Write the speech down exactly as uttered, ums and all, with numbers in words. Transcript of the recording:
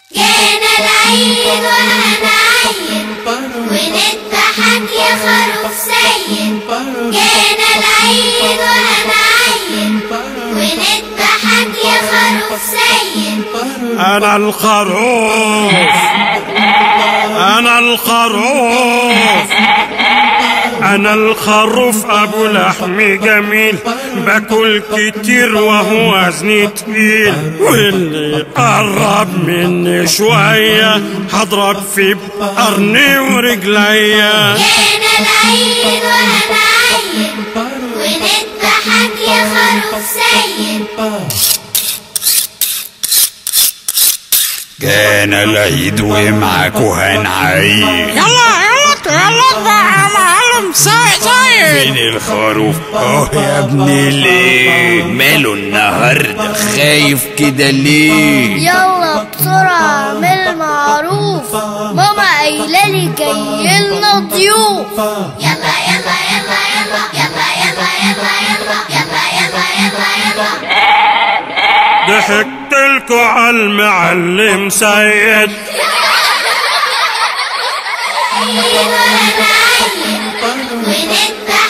جانا العيد وانا عيد ونضحك يا خروف سيد. جانا العيد وانا عيد ونضحك يا خروف سيد. انا الخروف انا الخروف انا الخروف ابو لحم جميل، باكل كتير وهو وزني تقيل، واللي قرب مني شويه هضرب في بقرني ورجليا. جانا العيد وانا عيد ونضحك يا خروف سيد. جانا العيد ومعاكوا هنعيد. يلا يلا يلا بقى يا معلم سيد. فين الخروف؟ اه يا ابني ليه ماله النهارده خايف كده ليه؟ يلا بسرعة اعمل معروف، ماما قايلالي جايلنا ضيوف. يلا يلا يلا يلا يلا يلا يلا يلا يلا يلا يلا يلا. ضحكتلكوا على المعلم سيد. عيد وانا عيد ونضحك